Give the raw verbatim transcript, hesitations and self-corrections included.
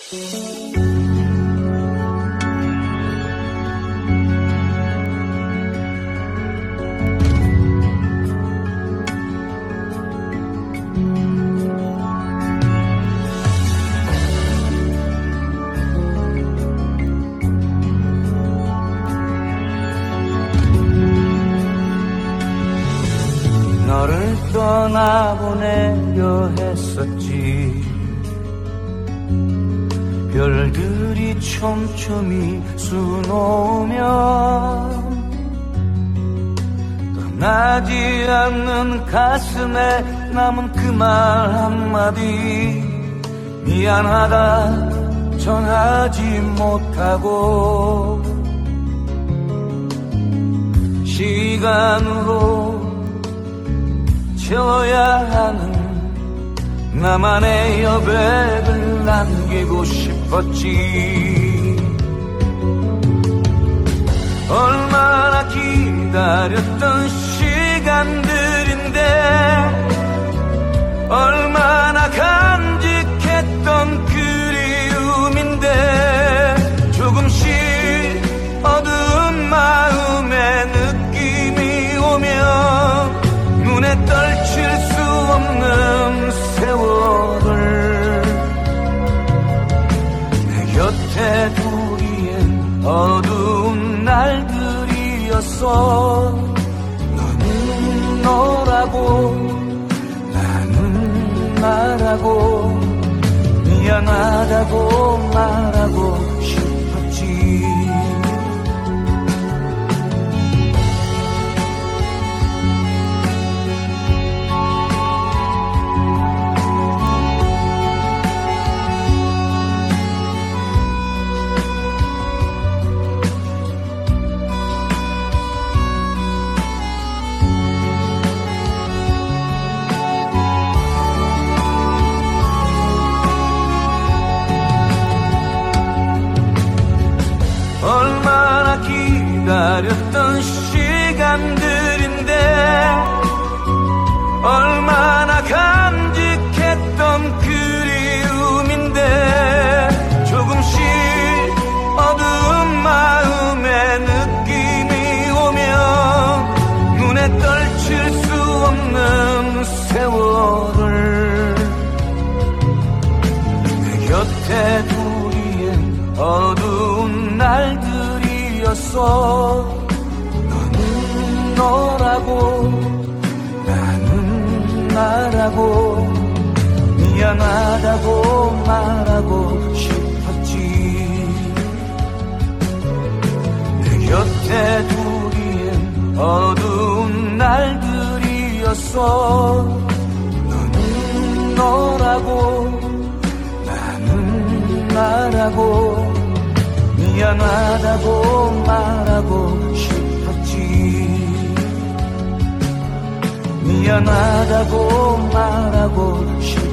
너를 떠나보내려 했었지. 별들이 촘촘히 수놓으면 떠나지 않는 가슴에 남은 그 말 한마디, 미안하다 전하지 못하고 시간으로 채워야 하는 나만의 여백을 남기고 싶었지. 얼마나 기다렸던 시간들인데, 얼마나 간직했던 그리움인데, 조금씩 어두운 마음에 느낌이 오면 눈에 떨칠 수 없는 세월을 내 곁에 두기엔 어두운 날들이었어. 너는 너라고 나는 나라고 미안하다고 말하고 싶었지. 얼마나 기다렸던 시간들인데, 얼마나 간직했던 그리움인데, 조금씩 어두운 마음에 느낌이 오면 눈에 떨칠 수 없는 세월을 내 곁에 두기엔 어두운 날들이었어. 너는 너라고 나는 나라고 미안하다고 말하고 싶었지. 내 곁에 두기엔 어두운 날들이었어. 너는 너라고 나는 나라고 미안하다고 말하고 싶었지. 미안하다고 말하고 싶었지.